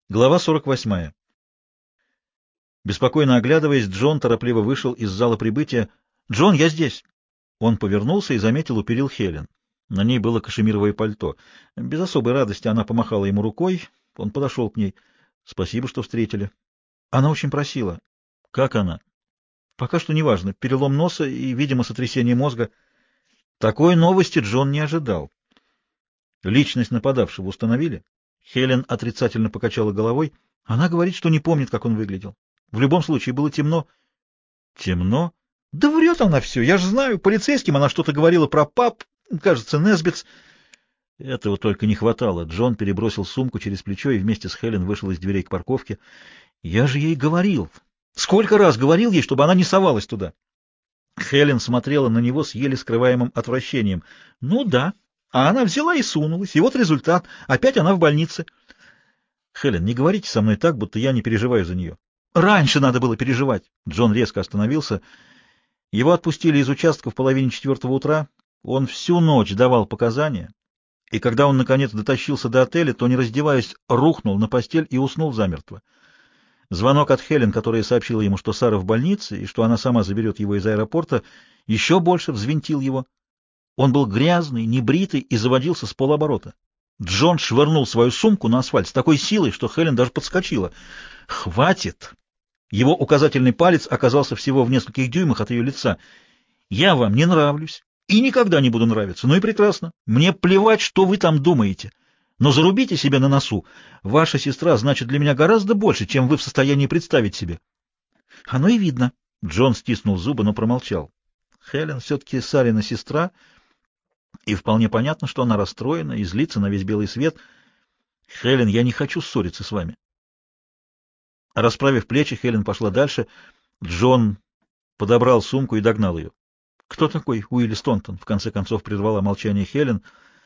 Глава 48. Беспокойно оглядываясь, Джон торопливо вышел из зала прибытия. «Джон, я здесь!» Он повернулся и заметил у перил Хелен. На ней было кашемировое пальто. Без особой радости она помахала ему рукой. Он подошел к ней. «Спасибо, что встретили». Она очень просила. «Как она?» «Пока что неважно. Перелом носа и, видимо, сотрясение мозга». Такой новости Джон не ожидал. Личность нападавшего установили? Хелен отрицательно покачала головой. Она говорит, что не помнит, как он выглядел. В любом случае, было темно. Темно? Да врет она все. Я же знаю, полицейским она что-то говорила про паб, кажется, Несбитс. Этого только не хватало. Джон перебросил сумку через плечо и вместе с Хелен вышел из дверей к парковке. Я же ей говорил. Сколько раз говорил ей, чтобы она не совалась туда. Хелен смотрела на него с еле скрываемым отвращением. Ну да. А она взяла и сунулась. И вот результат. Опять она в больнице. Хелен, не говорите со мной так, будто я не переживаю за нее. Раньше надо было переживать. Джон резко остановился. Его отпустили из участка в половине 4 утра. Он всю ночь давал показания. И когда он, наконец, дотащился до отеля, то, не раздеваясь, рухнул на постель и уснул замертво. Звонок от Хелен, которая сообщила ему, что Сара в больнице и что она сама заберет его из аэропорта, еще больше взвинтил его. Он был грязный, небритый и заводился с полоборота. Джон швырнул свою сумку на асфальт с такой силой, что Хелен даже подскочила. «Хватит!» Его указательный палец оказался всего в нескольких дюймах от ее лица. «Я вам не нравлюсь и никогда не буду нравиться. Ну и прекрасно. Мне плевать, что вы там думаете. Но зарубите себе на носу. Ваша сестра значит для меня гораздо больше, чем вы в состоянии представить себе». «Оно и видно». Джон стиснул зубы, но промолчал. Хелен все-таки Сарина сестра, и вполне понятно, что она расстроена и злится на весь белый свет. «Хелен, я не хочу ссориться с вами». Расправив плечи, Хелен пошла дальше. Джон подобрал сумку и догнал ее. «Кто такой Уилли Стонтон?» — в конце концов прервала молчание Хелен.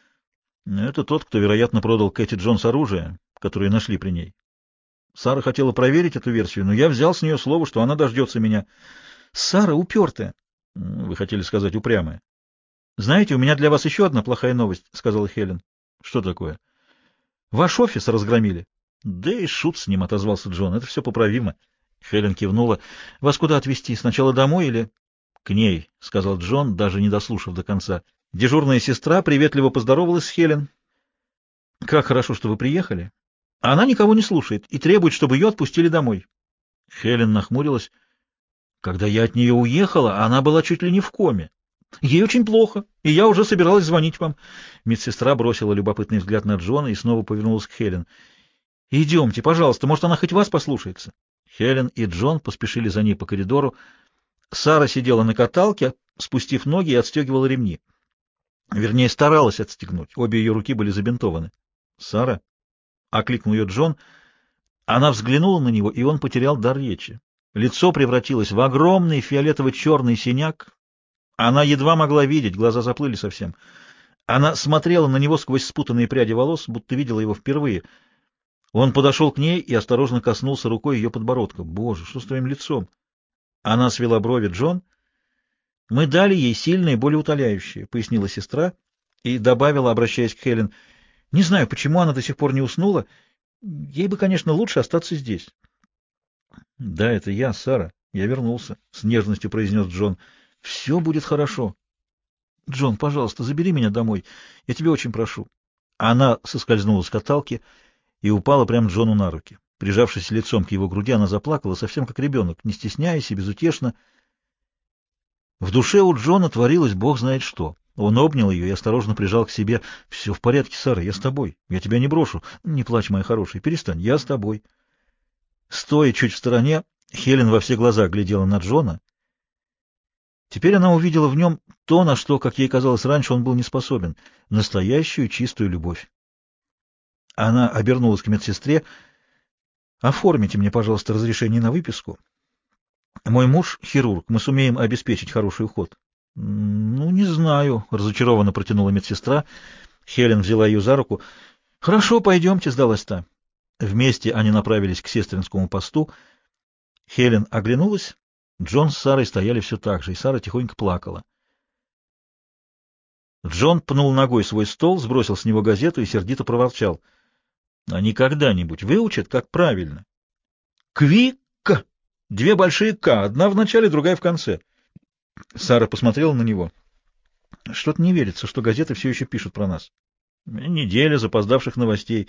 «Это тот, кто, вероятно, продал Кэти Джонс оружие, которое нашли при ней. Сара хотела проверить эту версию, но я взял с нее слово, что она дождется меня. Сара упертая». «Вы хотели сказать упрямая». «Знаете, у меня для вас еще одна плохая новость», — сказала Хелен. «Что такое?» «Ваш офис разгромили». «Да и шут с ним», — отозвался Джон. «Это все поправимо». Хелен кивнула. «Вас куда отвезти? Сначала домой или...» «К ней», — сказал Джон, даже не дослушав до конца. Дежурная сестра приветливо поздоровалась с Хелен. «Как хорошо, что вы приехали. Она никого не слушает и требует, чтобы ее отпустили домой». Хелен нахмурилась. «Когда я от нее уехала, она была чуть ли не в коме. Ей очень плохо, и я уже собиралась звонить вам». Медсестра бросила любопытный взгляд на Джона и снова повернулась к Хелен. «Идемте, пожалуйста, может, она хоть вас послушается». Хелен и Джон поспешили за ней по коридору. Сара сидела на каталке, спустив ноги и отстегивала ремни. Вернее, старалась отстегнуть. Обе ее руки были забинтованы. «Сара?» — окликнул ее Джон. Она взглянула на него, и он потерял дар речи. Лицо превратилось в огромный фиолетово-черный синяк. Она едва могла видеть, глаза заплыли совсем. Она смотрела на него сквозь спутанные пряди волос, будто видела его впервые. Он подошел к ней и осторожно коснулся рукой ее подбородка. «Боже, что с твоим лицом?» Она свела брови. «Джон, мы дали ей сильное болеутоляющее», — пояснила сестра и добавила, обращаясь к Хелен. «Не знаю, почему она до сих пор не уснула. Ей бы, конечно, лучше остаться здесь». «Да, это я, Сара. Я вернулся», — с нежностью произнес Джон. «Все будет хорошо». «Джон, пожалуйста, забери меня домой. Я тебя очень прошу». Она соскользнула с каталки и упала прямо Джону на руки. Прижавшись лицом к его груди, она заплакала, совсем как ребенок, не стесняясь и безутешно. В душе у Джона творилось бог знает что. Он обнял ее и осторожно прижал к себе. «Все в порядке, Сара, я с тобой. Я тебя не брошу. Не плачь, моя хорошая, перестань, я с тобой». Стоя чуть в стороне, Хелен во все глаза глядела на Джона. Теперь она увидела в нем то, на что, как ей казалось раньше, он был не способен — настоящую чистую любовь. Она обернулась к медсестре. «Оформите мне, пожалуйста, разрешение на выписку. Мой муж — хирург, мы сумеем обеспечить хороший уход». «Ну, не знаю», — разочарованно протянула медсестра. Хелен взяла ее за руку. «Хорошо, пойдемте», — сдалась та. Вместе они направились к сестринскому посту. Хелен оглянулась. Джон с Сарой стояли все так же, и Сара тихонько плакала. Джон пнул ногой свой стол, сбросил с него газету и сердито проворчал. Они когда-нибудь выучат, как правильно. Квик! Две большие «К», одна в начале, другая в конце. Сара посмотрела на него. Что-то не верится, что газеты все еще пишут про нас. Неделя запоздавших новостей.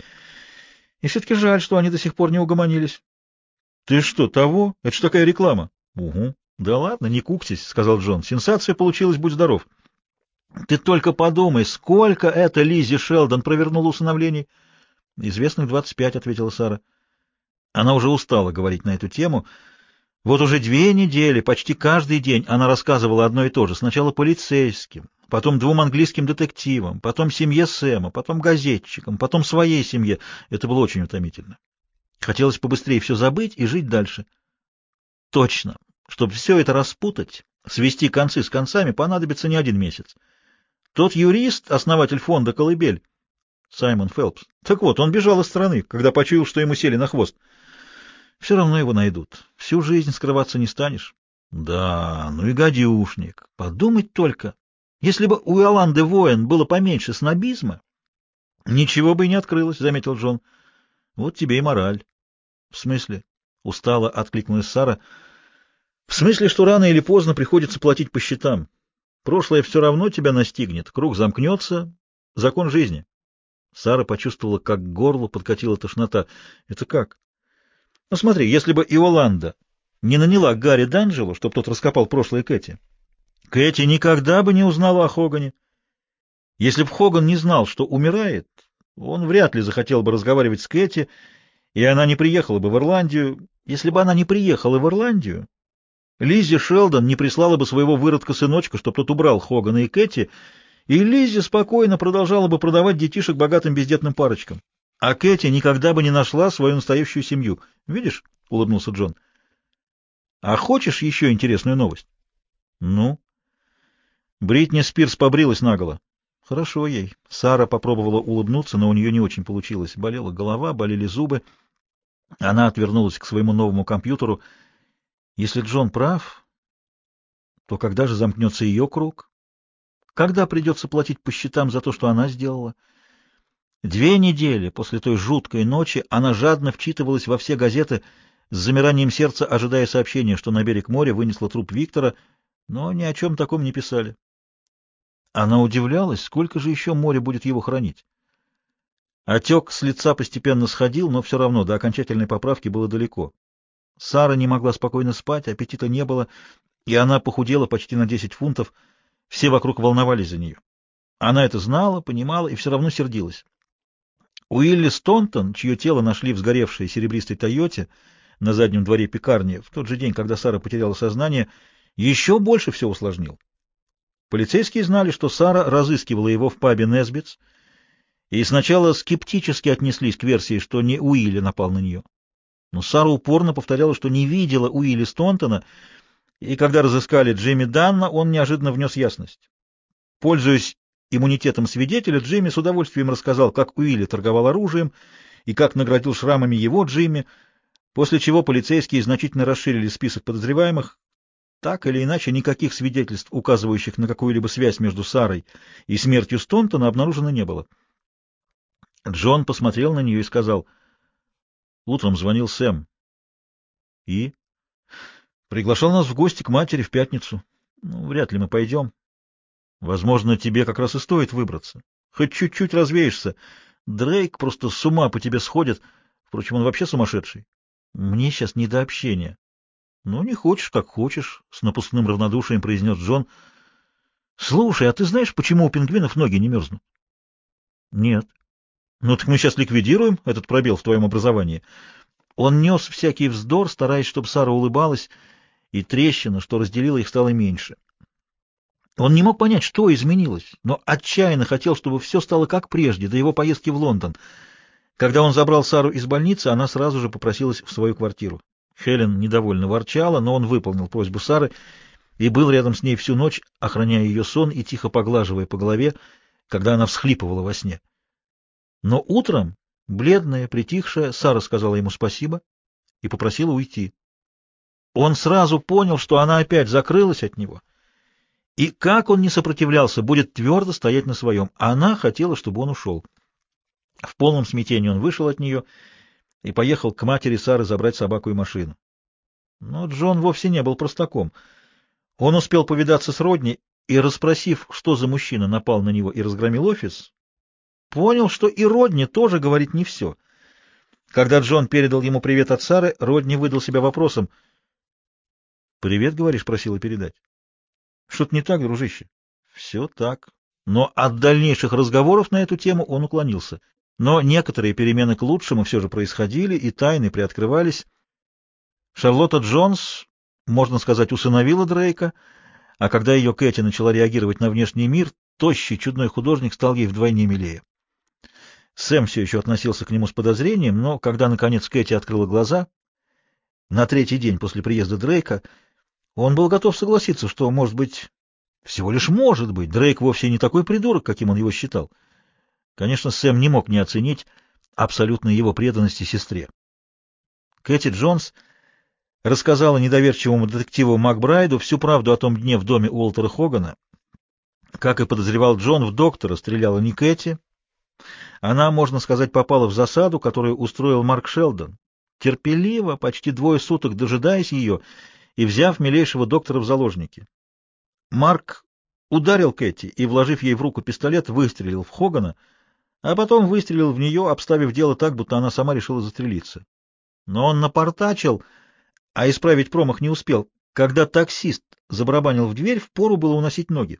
И все-таки жаль, что они до сих пор не угомонились. — Ты что, того? Это ж такая реклама. — Угу. — Да ладно, не куктесь, — сказал Джон. — Сенсация получилась, будь здоров. — Ты только подумай, сколько это Лиззи Шелдон провернула усыновлений. — Известных 25, — ответила Сара. Она уже устала говорить на эту тему. Вот уже 2 недели, почти каждый день она рассказывала одно и то же. Сначала полицейским, потом 2 английским детективам, потом семье Сэма, потом газетчикам, потом своей семье. Это было очень утомительно. Хотелось побыстрее все забыть и жить дальше. Точно. Чтобы все это распутать, свести концы с концами, понадобится не 1 месяц. Тот юрист, основатель фонда «Колыбель», Саймон Фелпс. Так вот, он бежал из страны, когда почуял, что ему сели на хвост. Все равно его найдут. Всю жизнь скрываться не станешь. Да, ну и гадюшник. Подумать только. Если бы у Иоланды Воин было поменьше снобизма, ничего бы и не открылось, — заметил Джон. Вот тебе и мораль. В смысле? Устало откликнулась Сара. В смысле, что рано или поздно приходится платить по счетам. Прошлое все равно тебя настигнет, круг замкнется, закон жизни. Сара почувствовала, как к горлу подкатила тошнота. Это как? Ну смотри, если бы Иоланда не наняла Гарри Данджело, чтобы тот раскопал прошлое Кэти, Кэти никогда бы не узнала о Хогане. Если бы Хоган не знал, что умирает, он вряд ли захотел бы разговаривать с Кэти, и она не приехала бы в Ирландию. Если бы она не приехала в Ирландию, Лиззи Шелдон не прислала бы своего выродка-сыночка, чтобы тот убрал Хогана и Кэти, и Лиззи спокойно продолжала бы продавать детишек богатым бездетным парочкам. А Кэти никогда бы не нашла свою настоящую семью. Видишь? — улыбнулся Джон. — А хочешь еще интересную новость? — Ну? Бритни Спирс побрилась наголо. — Хорошо ей. Сара попробовала улыбнуться, но у нее не очень получилось. Болела голова, болели зубы. Она отвернулась к своему новому компьютеру. Если Джон прав, то когда же замкнется ее круг? Когда придется платить по счетам за то, что она сделала? 2 недели после той жуткой ночи она жадно вчитывалась во все газеты, с замиранием сердца ожидая сообщения, что на берег моря вынесло труп Виктора, но ни о чем таком не писали. Она удивлялась, сколько же еще море будет его хранить. Отек с лица постепенно сходил, но все равно до окончательной поправки было далеко. Сара не могла спокойно спать, аппетита не было, и она похудела почти на 10 фунтов. Все вокруг волновались за нее. Она это знала, понимала и все равно сердилась. Уилли Стонтон, чье тело нашли в сгоревшей серебристой «Тойоте» на заднем дворе пекарни в тот же день, когда Сара потеряла сознание, еще больше все усложнил. Полицейские знали, что Сара разыскивала его в пабе Несбитс, и сначала скептически отнеслись к версии, что не Уилли напал на нее. Но Сара упорно повторяла, что не видела Уилли Стонтона, и когда разыскали Джимми Данна, он неожиданно внес ясность. Пользуясь иммунитетом свидетеля, Джимми с удовольствием рассказал, как Уилли торговал оружием и как наградил шрамами его Джимми, после чего полицейские значительно расширили список подозреваемых. Так или иначе, никаких свидетельств, указывающих на какую-либо связь между Сарой и смертью Стонтона, обнаружено не было. Джон посмотрел на нее и сказал: «Утром звонил Сэм. И? Приглашал нас в гости к матери в пятницу. Ну, вряд ли мы пойдем. Возможно, тебе как раз и стоит выбраться. Хоть чуть-чуть развеешься. Дрейк просто с ума по тебе сходит. Впрочем, он вообще сумасшедший. Мне сейчас не до общения». «Ну, не хочешь, как хочешь», — с напускным равнодушием произнес Джон. «Слушай, а ты знаешь, почему у пингвинов ноги не мерзнут?» «Нет». «Ну, так мы сейчас ликвидируем этот пробел в твоем образовании». Он нес всякий вздор, стараясь, чтобы Сара улыбалась, и трещина, что разделила их, стала меньше. Он не мог понять, что изменилось, но отчаянно хотел, чтобы все стало как прежде, до его поездки в Лондон. Когда он забрал Сару из больницы, она сразу же попросилась в свою квартиру. Хелен недовольно ворчала, но он выполнил просьбу Сары и был рядом с ней всю ночь, охраняя ее сон и тихо поглаживая по голове, когда она всхлипывала во сне. Но утром, бледная, притихшая, Сара сказала ему спасибо и попросила уйти. Он сразу понял, что она опять закрылась от него, и как он не сопротивлялся, будет твердо стоять на своем. Она хотела, чтобы он ушел. В полном смятении он вышел от нее и поехал к матери Сары забрать собаку и машину. Но Джон вовсе не был простаком. Он успел повидаться с Родни и, расспросив, что за мужчина напал на него и разгромил офис, понял, что и Родни тоже говорит не все. Когда Джон передал ему привет от Сары, Родни выдал себя вопросом. «Привет, говоришь, просила передать?» «Что-то не так, дружище?» «Все так». Но от дальнейших разговоров на эту тему он уклонился. Но некоторые перемены к лучшему все же происходили, и тайны приоткрывались. Шарлотта Джонс, можно сказать, усыновила Дрейка, а когда ее Кэти начала реагировать на внешний мир, тощий чудной художник стал ей вдвойне милее. Сэм все еще относился к нему с подозрением, но когда, наконец, Кэти открыла глаза, на третий день после приезда Дрейка, он был готов согласиться, что, может быть, всего лишь может быть, Дрейк вовсе не такой придурок, каким он его считал. Конечно, Сэм не мог не оценить абсолютной его преданности сестре. Кэти Джонс рассказала недоверчивому детективу Макбрайду всю правду о том дне в доме Уолтера Хогана. Как и подозревал Джон, в доктора стреляла не Кэти. Она, можно сказать, попала в засаду, которую устроил Марк Шелдон, терпеливо, почти 2 суток дожидаясь ее и взяв милейшего доктора в заложники. Марк ударил Кэти и, вложив ей в руку пистолет, выстрелил в Хогана, а потом выстрелил в нее, обставив дело так, будто она сама решила застрелиться. Но он напортачил, а исправить промах не успел. Когда таксист забарабанил в дверь, впору было уносить ноги.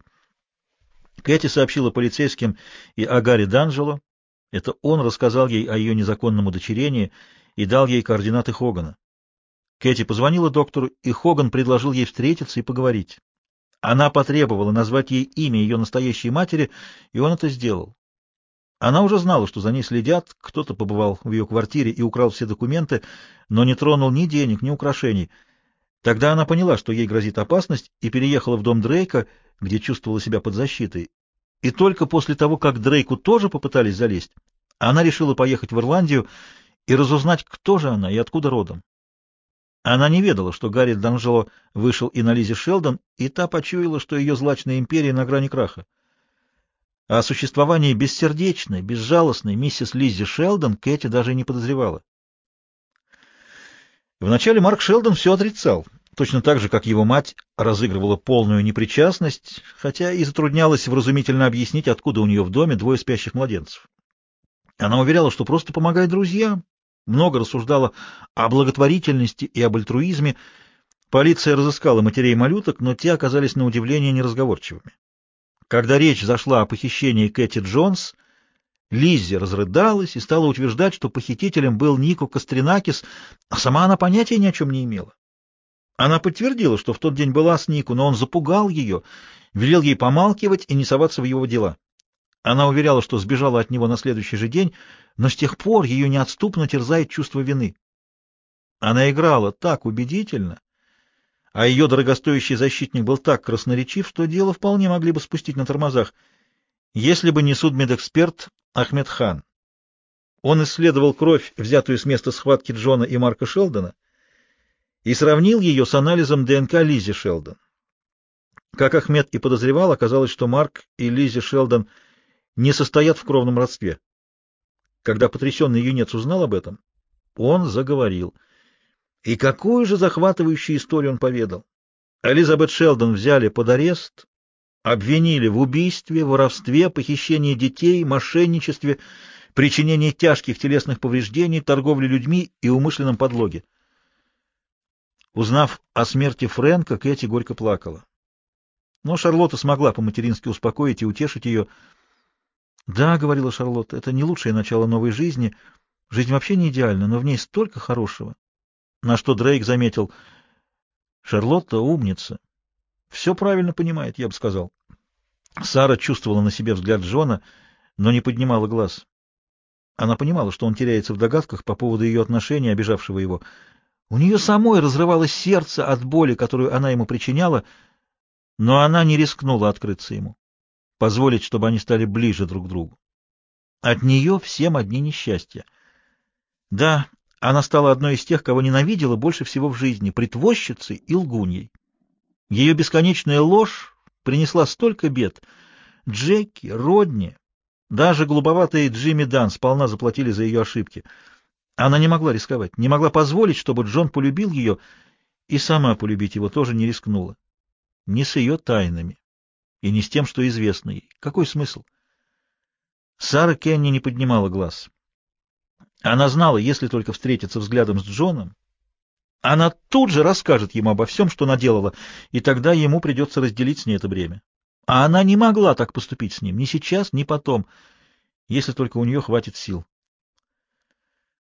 Кэти сообщила полицейским и о Гарри Данджело. Это он рассказал ей о ее незаконном удочерении и дал ей координаты Хогана. Кэти позвонила доктору, и Хоган предложил ей встретиться и поговорить. Она потребовала назвать ей имя ее настоящей матери, и он это сделал. Она уже знала, что за ней следят, кто-то побывал в ее квартире и украл все документы, но не тронул ни денег, ни украшений. Тогда она поняла, что ей грозит опасность, и переехала в дом Дрейка, где чувствовала себя под защитой. И только после того, как Дрейку тоже попытались залезть, она решила поехать в Ирландию и разузнать, кто же она и откуда родом. Она не ведала, что Гарри Данжело вышел и на Лизе Шелдон, и та почуяла, что ее злачная империя на грани краха. О существовании бессердечной, безжалостной миссис Лиззи Шелдон Кэти даже не подозревала. Вначале Марк Шелдон все отрицал, точно так же, как его мать разыгрывала полную непричастность, хотя и затруднялась вразумительно объяснить, откуда у нее в доме 2 спящих младенцев. Она уверяла, что просто помогает друзьям, много рассуждала о благотворительности и об альтруизме. Полиция разыскала матерей малюток, но те оказались на удивление неразговорчивыми. Когда речь зашла о похищении Кэти Джонс, Лиззи разрыдалась и стала утверждать, что похитителем был Нико Костринакис, а сама она понятия ни о чем не имела. Она подтвердила, что в тот день была с Нико, но он запугал ее, велел ей помалкивать и не соваться в его дела. Она уверяла, что сбежала от него на следующий же день, но с тех пор ее неотступно терзает чувство вины. Она играла так убедительно, а ее дорогостоящий защитник был так красноречив, что дело вполне могли бы спустить на тормозах, если бы не судмедэксперт Ахмед Хан. Он исследовал кровь, взятую с места схватки Джона и Марка Шелдона, и сравнил ее с анализом ДНК Лиззи Шелдон. Как Ахмед и подозревал, оказалось, что Марк и Лиззи Шелдон не состоят в кровном родстве. Когда потрясенный юнец узнал об этом, он заговорил. И какую же захватывающую историю он поведал. Элизабет Шелдон взяли под арест, обвинили в убийстве, воровстве, похищении детей, мошенничестве, причинении тяжких телесных повреждений, торговле людьми и умышленном подлоге. Узнав о смерти Фрэнка, Кэти горько плакала. Но Шарлотта смогла по-матерински успокоить и утешить ее. «Да, — говорила Шарлотта, — это не лучшее начало новой жизни. Жизнь вообще не идеальна, но в ней столько хорошего». На что Дрейк заметил: «Шарлотта умница. Все правильно понимает, я бы сказал». Сара чувствовала на себе взгляд Джона, но не поднимала глаз. Она понимала, что он теряется в догадках по поводу ее отношения, обижавшего его. У нее самой разрывалось сердце от боли, которую она ему причиняла, но она не рискнула открыться ему, позволить, чтобы они стали ближе друг к другу. От нее всем одни несчастья. Да, она стала одной из тех, кого ненавидела больше всего в жизни, притворщицей и лгуньей. Ее бесконечная ложь принесла столько бед. Джеки, Родни, Даже голубоватые Джимми Дан сполна заплатили за ее ошибки. Она не могла рисковать, не могла позволить, чтобы Джон полюбил ее, и сама полюбить его тоже не рискнула. Не с ее тайнами и не с тем, что известно ей. Какой смысл? Сара Кенни не поднимала глаз. Она знала, если только встретиться взглядом с Джоном, она тут же расскажет ему обо всем, что наделала, и тогда ему придется разделить с ней это бремя. А она не могла так поступить с ним, ни сейчас, ни потом, если только у нее хватит сил.